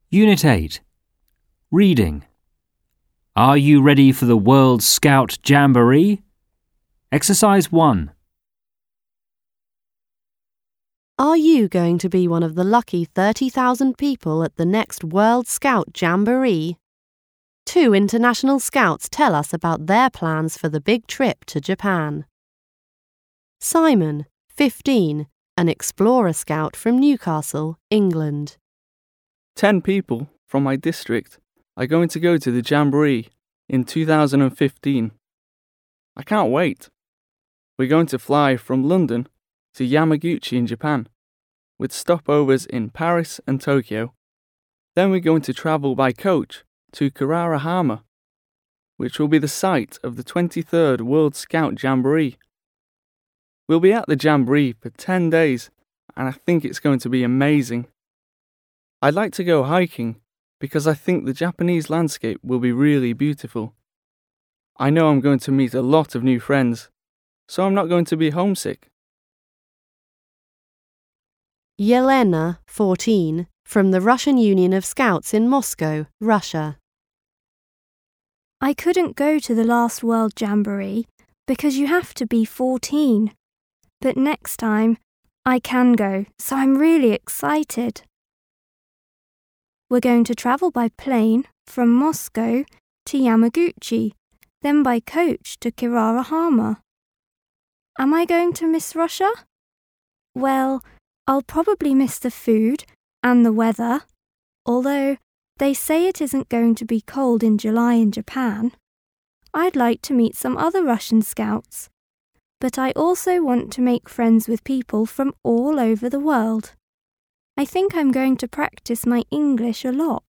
Unit 8. Reading. Are you ready for the World Scout Jamboree? Exercise 1. Are you going to be one of the lucky 30,000 people at the next World Scout Jamboree? 2 international scouts tell us about their plans for the big trip to Japan. Simon, 15, an explorer scout from Newcastle, England. 10 people from my district are going to go to the Jamboree in 2015. I can't wait. We're going to fly from London to Yamaguchi in Japan, with stopovers in Paris and Tokyo. Then we're going to travel by coach to Kararahama, which will be the site of the 23rd World Scout Jamboree. We'll be at the Jamboree for 10 days, and I think it's going to be amazing. I'd like to go hiking because I think the Japanese landscape will be really beautiful. I know I'm going to meet a lot of new friends, so I'm not going to be homesick. Yelena, 14, from the Russian Union of Scouts in Moscow, Russia. I couldn't go to the last World Jamboree because you have to be 14. But next time, I can go, so I'm really excited. We're going to travel by plane from Moscow to Yamaguchi, then by coach to Kararahama. Am I going to miss Russia? Well, I'll probably miss the food and the weather, although they say it isn't going to be cold in July in Japan. I'd like to meet some other Russian scouts, but I also want to make friends with people from all over the world. I think I'm going to practice my English a lot.